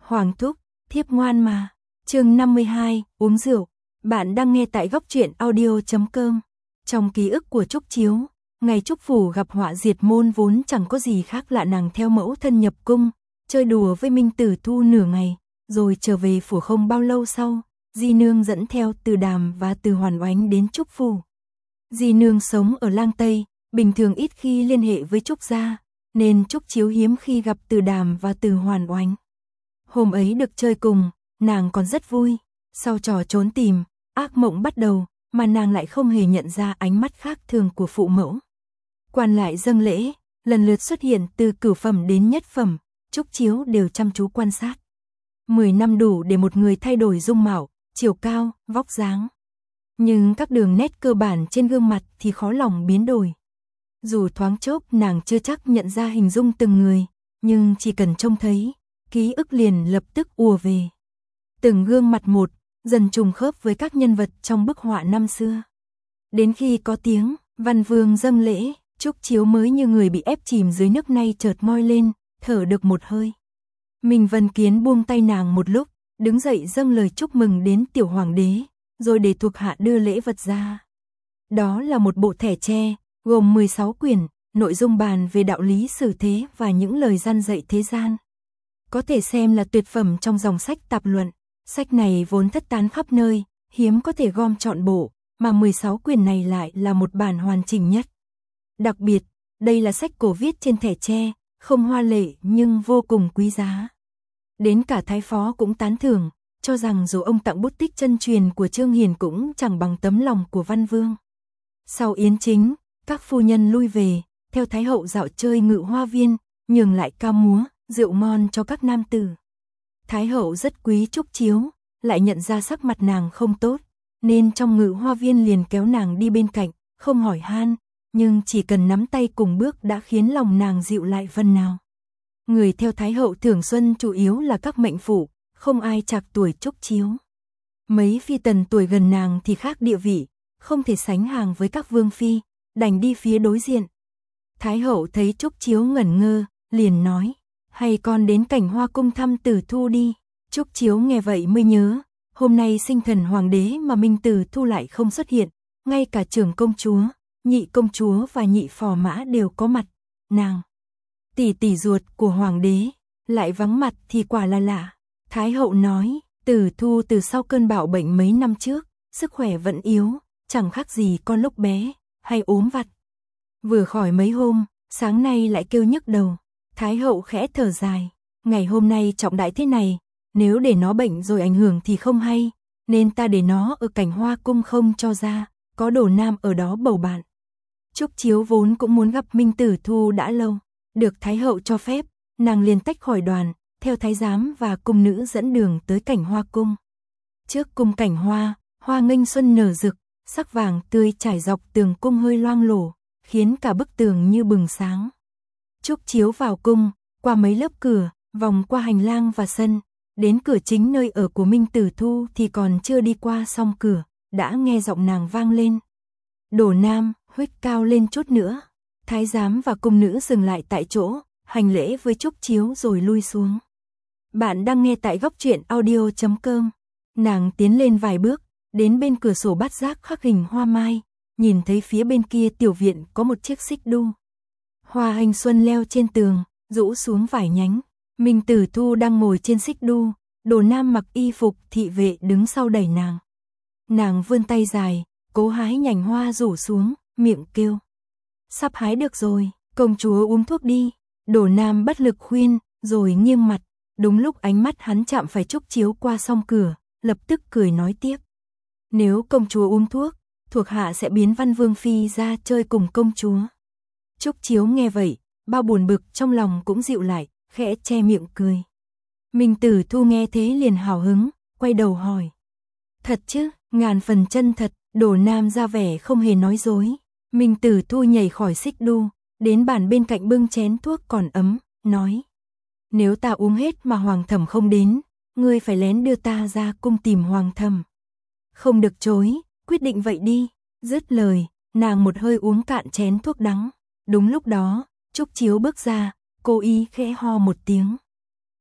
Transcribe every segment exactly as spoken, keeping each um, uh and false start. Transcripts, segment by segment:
Hoàng thúc, thiếp ngoan mà. Chương năm mươi hai, uống rượu. Bạn đang nghe tại góc truyện audio chấm com. Trong ký ức của Trúc Chiếu, ngày Trúc Phủ gặp họa diệt môn vốn chẳng có gì khác lạ, nàng theo mẫu thân nhập cung, chơi đùa với Minh Tử Thu nửa ngày, rồi trở về phủ. Không bao lâu sau, Di Nương dẫn theo Từ Đàm và Từ Hoàn Oánh đến Trúc Phủ. Di Nương sống ở Lang Tây, bình thường ít khi liên hệ với Trúc gia, nên Trúc Chiếu hiếm khi gặp Từ Đàm và Từ Hoàn Oánh. Hôm ấy được chơi cùng, nàng còn rất vui. Sau trò trốn tìm, ác mộng bắt đầu, mà nàng lại không hề nhận ra ánh mắt khác thường của phụ mẫu. Quan lại dâng lễ, lần lượt xuất hiện từ cửu phẩm đến nhất phẩm, Trúc Chiếu đều chăm chú quan sát. Mười năm đủ để một người thay đổi dung mạo, chiều cao, vóc dáng. Nhưng các đường nét cơ bản trên gương mặt thì khó lòng biến đổi. Dù thoáng chốc nàng chưa chắc nhận ra hình dung từng người, nhưng chỉ cần trông thấy, ký ức liền lập tức ùa về. Từng gương mặt một, dần trùng khớp với các nhân vật trong bức họa năm xưa. Đến khi có tiếng Văn Vương dâng lễ, Trúc Chiếu mới như người bị ép chìm dưới nước, nay chợt ngoi lên, thở được một hơi. Minh Vân Kiến buông tay nàng một lúc, đứng dậy dâng lời chúc mừng đến tiểu hoàng đế, rồi để thuộc hạ đưa lễ vật ra. Đó là một bộ thẻ tre, gồm mười sáu quyển, nội dung bàn về đạo lý xử thế và những lời gian dạy thế gian. Có thể xem là tuyệt phẩm trong dòng sách tạp luận. Sách này vốn thất tán khắp nơi, hiếm có thể gom trọn bộ, mà mười sáu quyển này lại là một bản hoàn chỉnh nhất. Đặc biệt, đây là sách cổ viết trên thẻ tre, không hoa lệ nhưng vô cùng quý giá. Đến cả Thái Phó cũng tán thưởng, cho rằng dù ông tặng bút tích chân truyền của Trương Hiền cũng chẳng bằng tấm lòng của Văn Vương. Sau yến chính, các phu nhân lui về, theo Thái hậu dạo chơi Ngự Hoa Viên, nhường lại ca múa, rượu ngon cho các nam tử. Thái hậu rất quý Trúc Chiếu, lại nhận ra sắc mặt nàng không tốt, nên trong Ngự Hoa Viên liền kéo nàng đi bên cạnh, không hỏi han, nhưng chỉ cần nắm tay cùng bước đã khiến lòng nàng dịu lại phần nào. Người theo Thái hậu thưởng xuân chủ yếu là các mệnh phụ, không ai trạc tuổi Trúc Chiếu. Mấy phi tần tuổi gần nàng thì khác địa vị, không thể sánh hàng với các vương phi, đành đi phía đối diện. Thái hậu thấy Trúc Chiếu ngẩn ngơ, liền nói, hay con đến Cảnh Hoa cung thăm Tử Thu đi. Trúc Chiếu nghe vậy mới nhớ, hôm nay sinh thần hoàng đế mà Minh Tử Thu lại không xuất hiện, ngay cả trưởng công chúa, nhị công chúa và nhị phò mã đều có mặt. Nàng, tỷ tỷ ruột của hoàng đế, lại vắng mặt thì quả là lạ. Thái hậu nói, Tử Thu từ sau cơn bạo bệnh mấy năm trước, sức khỏe vẫn yếu, chẳng khác gì con lúc bé, hay ốm vặt. Vừa khỏi mấy hôm, sáng nay lại kêu nhức đầu. Thái hậu khẽ thở dài, ngày hôm nay trọng đại thế này, nếu để nó bệnh rồi ảnh hưởng thì không hay, nên ta để nó ở Cảnh Hoa cung không cho ra, có Đồ Nam ở đó bầu bạn. Trúc Chiếu vốn cũng muốn gặp Minh Tử Thu đã lâu, được Thái hậu cho phép, nàng liền tách khỏi đoàn, theo thái giám và cung nữ dẫn đường tới Cảnh Hoa cung. Trước cung Cảnh Hoa, hoa nghênh xuân nở rực, sắc vàng tươi trải dọc tường cung hơi loang lổ, khiến cả bức tường như bừng sáng. Trúc Chiếu vào cung, qua mấy lớp cửa, vòng qua hành lang và sân, đến cửa chính nơi ở của Minh Tử Thu thì còn chưa đi qua xong cửa, đã nghe giọng nàng vang lên. Đồ Nam, huých cao lên chút nữa. Thái giám và cung nữ dừng lại tại chỗ, hành lễ với Trúc Chiếu rồi lui xuống. Bạn đang nghe tại góc truyện audio chấm com. Nàng tiến lên vài bước, đến bên cửa sổ bát giác khắc hình hoa mai, nhìn thấy phía bên kia tiểu viện có một chiếc xích đu. Hoa hành xuân leo trên tường, rũ xuống vài nhánh. Minh Tử Thu đang ngồi trên xích đu, Đồ Nam mặc y phục thị vệ đứng sau đẩy nàng. Nàng vươn tay dài, cố hái nhành hoa rủ xuống, miệng kêu. Sắp hái được rồi, công chúa uống thuốc đi. Đồ Nam bất lực khuyên, rồi nghiêng mặt. Đúng lúc ánh mắt hắn chạm phải Trúc Chiếu qua song cửa, lập tức cười nói tiếp. Nếu công chúa uống thuốc, thuộc hạ sẽ biến Văn Vương phi ra chơi cùng công chúa. Trúc Chiếu nghe vậy, bao buồn bực trong lòng cũng dịu lại, khẽ che miệng cười. Minh Tử Thu nghe thế liền hào hứng, quay đầu hỏi. Thật chứ, ngàn phần chân thật. Đồ Nam ra vẻ không hề nói dối. Minh Tử Thu nhảy khỏi xích đu, đến bàn bên cạnh bưng chén thuốc còn ấm, nói. Nếu ta uống hết mà Hoàng thẩm không đến, ngươi phải lén đưa ta ra cung tìm Hoàng thẩm. Không được chối, quyết định vậy đi. Dứt lời, nàng một hơi uống cạn chén thuốc đắng. Đúng lúc đó, Trúc Chiếu bước ra, cô ý khẽ ho một tiếng.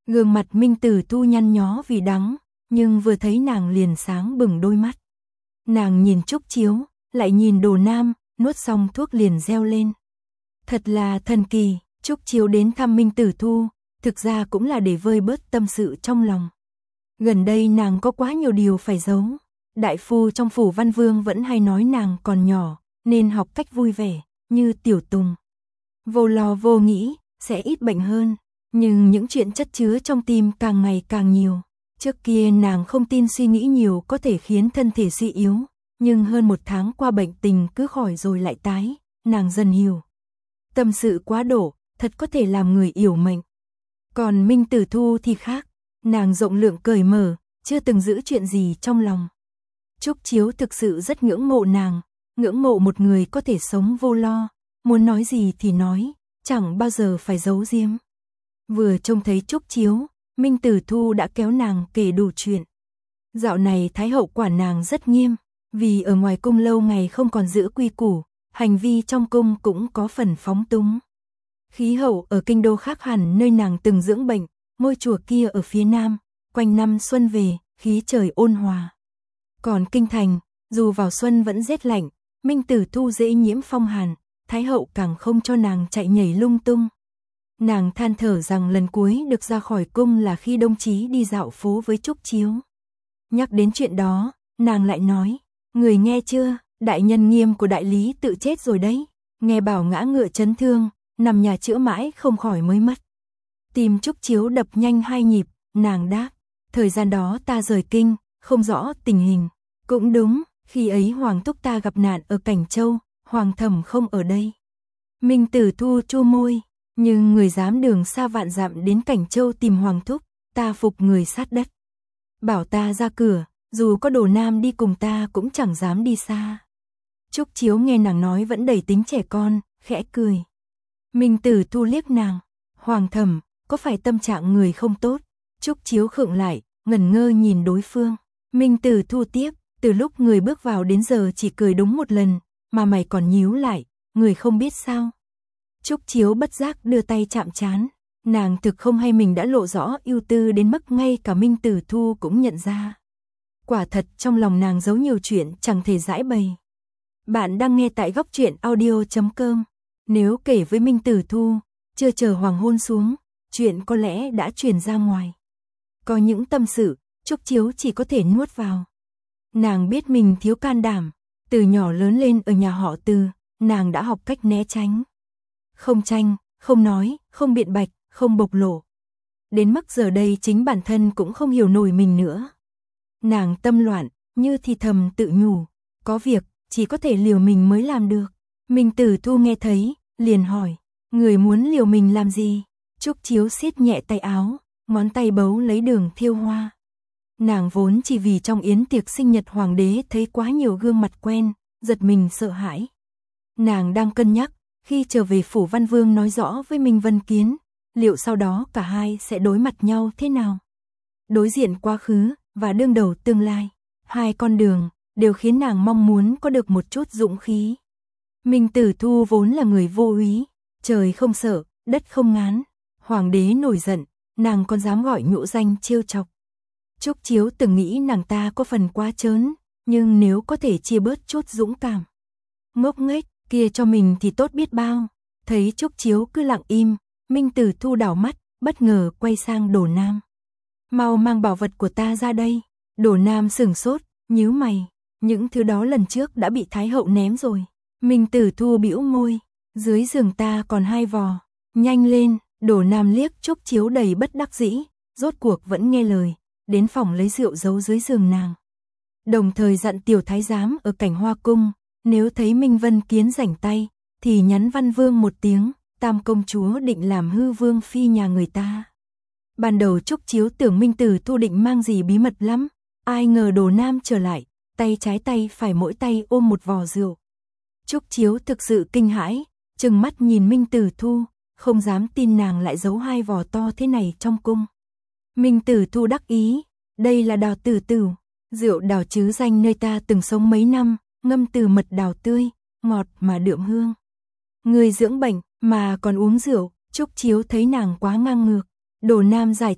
Gương mặt Minh Tử Thu nhăn nhó vì đắng, nhưng vừa thấy nàng liền sáng bừng đôi mắt. Nàng nhìn Trúc Chiếu, lại nhìn Đồ Nam, nuốt xong thuốc liền reo lên. Thật là thần kỳ, Trúc Chiếu đến thăm Minh Tử Thu, thực ra cũng là để vơi bớt tâm sự trong lòng. Gần đây nàng có quá nhiều điều phải giấu. Đại phu trong phủ Văn Vương vẫn hay nói nàng còn nhỏ, nên học cách vui vẻ, như Tiểu Tùng. Vô lo vô nghĩ, sẽ ít bệnh hơn. Nhưng những chuyện chất chứa trong tim càng ngày càng nhiều. Trước kia nàng không tin suy nghĩ nhiều có thể khiến thân thể suy yếu. Nhưng hơn một tháng qua bệnh tình cứ khỏi rồi lại tái, nàng dần hiểu. Tâm sự quá độ, thật có thể làm người yểu mệnh. Còn Minh Tử Thu thì khác, nàng rộng lượng cởi mở, chưa từng giữ chuyện gì trong lòng. Trúc Chiếu thực sự rất ngưỡng mộ nàng, ngưỡng mộ một người có thể sống vô lo, muốn nói gì thì nói, chẳng bao giờ phải giấu giếm. Vừa trông thấy Trúc Chiếu, Minh Tử Thu đã kéo nàng kể đủ chuyện. Dạo này Thái hậu quản nàng rất nghiêm, vì ở ngoài cung lâu ngày không còn giữ quy củ, hành vi trong cung cũng có phần phóng túng. Khí hậu ở kinh đô khác hẳn nơi nàng từng dưỡng bệnh, ngôi chùa kia ở phía nam, quanh năm xuân về, khí trời ôn hòa. Còn kinh thành, dù vào xuân vẫn rét lạnh, Minh Tử Thu dễ nhiễm phong hàn, Thái hậu càng không cho nàng chạy nhảy lung tung. Nàng than thở rằng lần cuối được ra khỏi cung là khi đồng chí đi dạo phố với Trúc Chiếu. Nhắc đến chuyện đó, nàng lại nói, người nghe chưa, đại nhân nghiêm của đại lý tự chết rồi đấy, nghe bảo ngã ngựa chấn thương, nằm nhà chữa mãi không khỏi mới mất. Tim Trúc Chiếu đập nhanh hai nhịp, nàng đáp, thời gian đó ta rời kinh, không rõ tình hình. Cũng đúng, khi ấy Hoàng thúc ta gặp nạn ở Cảnh Châu, Hoàng thẩm không ở đây. Minh Tử Thu chu môi, nhưng người dám đường xa vạn dặm đến Cảnh Châu tìm Hoàng thúc, ta phục người sát đất. Bảo ta ra cửa, dù có Đồ Nam đi cùng ta cũng chẳng dám đi xa. Trúc Chiếu nghe nàng nói vẫn đầy tính trẻ con, khẽ cười. Minh Tử Thu liếc nàng, Hoàng thẩm, có phải tâm trạng người không tốt? Trúc Chiếu khựng lại, ngẩn ngơ nhìn đối phương. Minh Tử Thu tiếp, từ lúc người bước vào đến giờ chỉ cười đúng một lần, mà mày còn nhíu lại, người không biết sao? Trúc Chiếu bất giác đưa tay chạm trán, nàng thực không hay mình đã lộ rõ ưu tư đến mức ngay cả Minh Tử Thu cũng nhận ra. Quả thật trong lòng nàng giấu nhiều chuyện chẳng thể giải bày. Bạn đang nghe tại góc truyện audio chấm com. Nếu kể với Minh Tử Thu, chưa chờ hoàng hôn xuống, chuyện có lẽ đã truyền ra ngoài. Có những tâm sự, Trúc Chiếu chỉ có thể nuốt vào. Nàng biết mình thiếu can đảm, từ nhỏ lớn lên ở nhà họ Từ, nàng đã học cách né tránh. Không tranh, không nói, không biện bạch, không bộc lộ. Đến mức giờ đây chính bản thân cũng không hiểu nổi mình nữa. Nàng tâm loạn, như thì thầm tự nhủ, có việc, chỉ có thể liều mình mới làm được. Minh Tử Thu nghe thấy, liền hỏi, người muốn liều mình làm gì? Trúc Chiếu siết nhẹ tay áo, ngón tay bấu lấy đường thiêu hoa. Nàng vốn chỉ vì trong yến tiệc sinh nhật hoàng đế thấy quá nhiều gương mặt quen, giật mình sợ hãi. Nàng đang cân nhắc, khi trở về phủ Văn Vương nói rõ với Minh Vân Kiến, liệu sau đó cả hai sẽ đối mặt nhau thế nào? Đối diện quá khứ và đương đầu tương lai, hai con đường đều khiến nàng mong muốn có được một chút dũng khí. Minh Tử Thu vốn là người vô úy, trời không sợ, đất không ngán, hoàng đế nổi giận, nàng còn dám gọi nhũ danh trêu chọc. Trúc Chiếu từng nghĩ nàng ta có phần quá trớn, nhưng nếu có thể chia bớt chút dũng cảm, ngốc nghếch kia cho mình thì tốt biết bao. Thấy Trúc Chiếu cứ lặng im, Minh Tử Thu đảo mắt, bất ngờ quay sang Đồ Nam. Mau mang bảo vật của ta ra đây. Đồ Nam sửng sốt, nhíu mày, những thứ đó lần trước đã bị Thái hậu ném rồi. Minh Tử Thu bĩu môi, dưới giường ta còn hai vò, nhanh lên. Đồ Nam liếc Trúc Chiếu đầy bất đắc dĩ, rốt cuộc vẫn nghe lời, đến phòng lấy rượu giấu dưới giường nàng. Đồng thời dặn tiểu thái giám ở Cảnh Hoa cung, nếu thấy Minh Vân Kiến rảnh tay, thì nhắn Văn Vương một tiếng, Tam công chúa định làm hư vương phi nhà người ta. Ban đầu Trúc Chiếu tưởng Minh Tử Thu định mang gì bí mật lắm, ai ngờ Đồ Nam trở lại, tay trái tay phải mỗi tay ôm một vò rượu. Trúc Chiếu thực sự kinh hãi, trừng mắt nhìn Minh Tử Thu, không dám tin nàng lại giấu hai vò to thế này trong cung. Minh Tử Thu đắc ý, đây là đào tử tửu, rượu đào chứ danh nơi ta từng sống mấy năm, ngâm từ mật đào tươi, ngọt mà đượm hương. Người dưỡng bệnh mà còn uống rượu, Trúc Chiếu thấy nàng quá ngang ngược. Đồ Nam giải thích,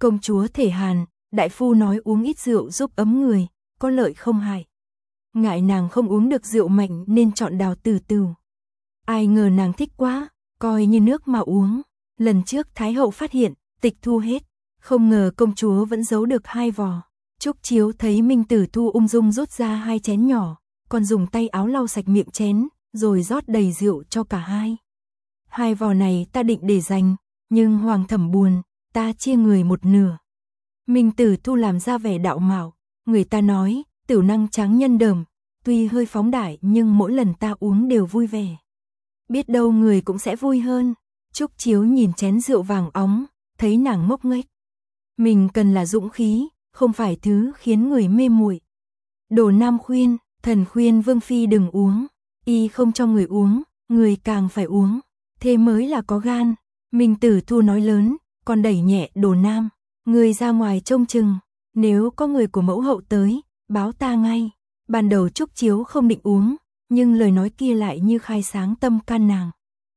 Công chúa thể hàn, đại phu nói uống ít rượu giúp ấm người, có lợi không hại. Ngại nàng không uống được rượu mạnh nên chọn đào tử tử. Ai ngờ nàng thích quá, coi như nước mà uống. Lần trước Thái hậu phát hiện, tịch thu hết, không ngờ công chúa vẫn giấu được hai vò. Trúc Chiếu thấy Minh Tử Thu ung dung rút ra hai chén nhỏ, còn dùng tay áo lau sạch miệng chén, rồi rót đầy rượu cho cả hai. Hai vò này ta định để dành, nhưng Hoàng thẩm buồn, ta chia người một nửa. Minh Tử Thu làm ra vẻ đạo mạo, người ta nói, tiểu năng tráng nhân đờm, tuy hơi phóng đại nhưng mỗi lần ta uống đều vui vẻ. Biết đâu người cũng sẽ vui hơn. Trúc Chiếu nhìn chén rượu vàng óng, thấy nàng ngốc nghếch. Mình cần là dũng khí, không phải thứ khiến người mê muội. Đồ Nam khuyên, thần khuyên Vương phi đừng uống, y không cho người uống, người càng phải uống, thế mới là có gan. Minh Tử Thu nói lớn, còn đẩy nhẹ Đồ Nam, người ra ngoài trông chừng, nếu có người của mẫu hậu tới, báo ta ngay. Ban đầu Trúc Chiếu không định uống, nhưng lời nói kia lại như khai sáng tâm can nàng.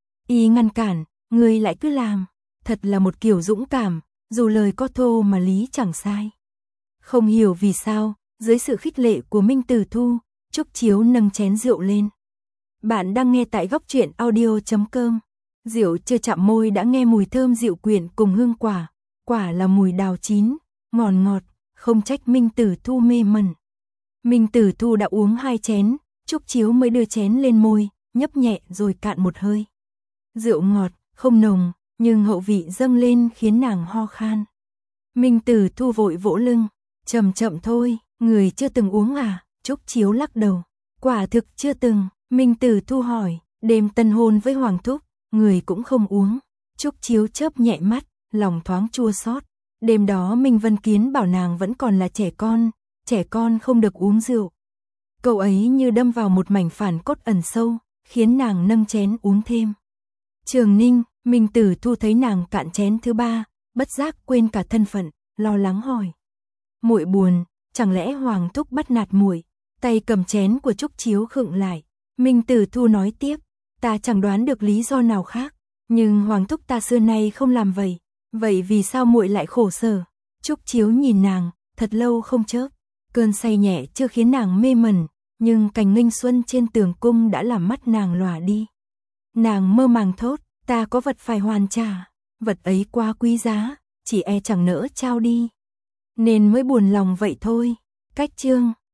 Y ngăn cản, người lại cứ làm, thật là một kiểu dũng cảm, dù lời có thô mà lý chẳng sai. Không hiểu vì sao, dưới sự khích lệ của Minh Tử Thu, Trúc Chiếu nâng chén rượu lên. Bạn đang nghe tại góc truyện audio chấm com. Rượu chưa chạm môi đã nghe mùi thơm dịu quyện cùng hương quả, quả là mùi đào chín, ngọt ngọt, không trách Minh Tử Thu mê mẩn. Minh Tử Thu đã uống hai chén, Trúc Chiếu mới đưa chén lên môi, nhấp nhẹ rồi cạn một hơi. Rượu ngọt, không nồng, nhưng hậu vị dâng lên khiến nàng ho khan. Minh Tử Thu vội vỗ lưng, chậm chậm thôi, người chưa từng uống à? Trúc Chiếu lắc đầu, quả thực chưa từng. Minh Tử Thu hỏi, đêm tân hôn với Hoàng thúc, người cũng không uống. Trúc Chiếu chớp nhẹ mắt, lòng thoáng chua xót. Đêm đó Minh Vân Kiến bảo nàng vẫn còn là trẻ con, trẻ con không được uống rượu. Câu ấy như đâm vào một mảnh phản cốt ẩn sâu, khiến nàng nâng chén uống thêm. Trường Ninh, Minh Tử Thu thấy nàng cạn chén thứ ba, bất giác quên cả thân phận, lo lắng hỏi. Muội buồn, chẳng lẽ Hoàng thúc bắt nạt muội? Tay cầm chén của Trúc Chiếu khựng lại. Minh Tử Thu nói tiếp, ta chẳng đoán được lý do nào khác, nhưng Hoàng thúc ta xưa nay không làm vậy, vậy vì sao muội lại khổ sở? Trúc Chiếu nhìn nàng, thật lâu không chớp, cơn say nhẹ chưa khiến nàng mê mẩn, nhưng cành nghênh xuân trên tường cung đã làm mắt nàng lòa đi. Nàng mơ màng thốt, ta có vật phải hoàn trả, vật ấy quá quý giá, chỉ e chẳng nỡ trao đi, nên mới buồn lòng vậy thôi. Cách chương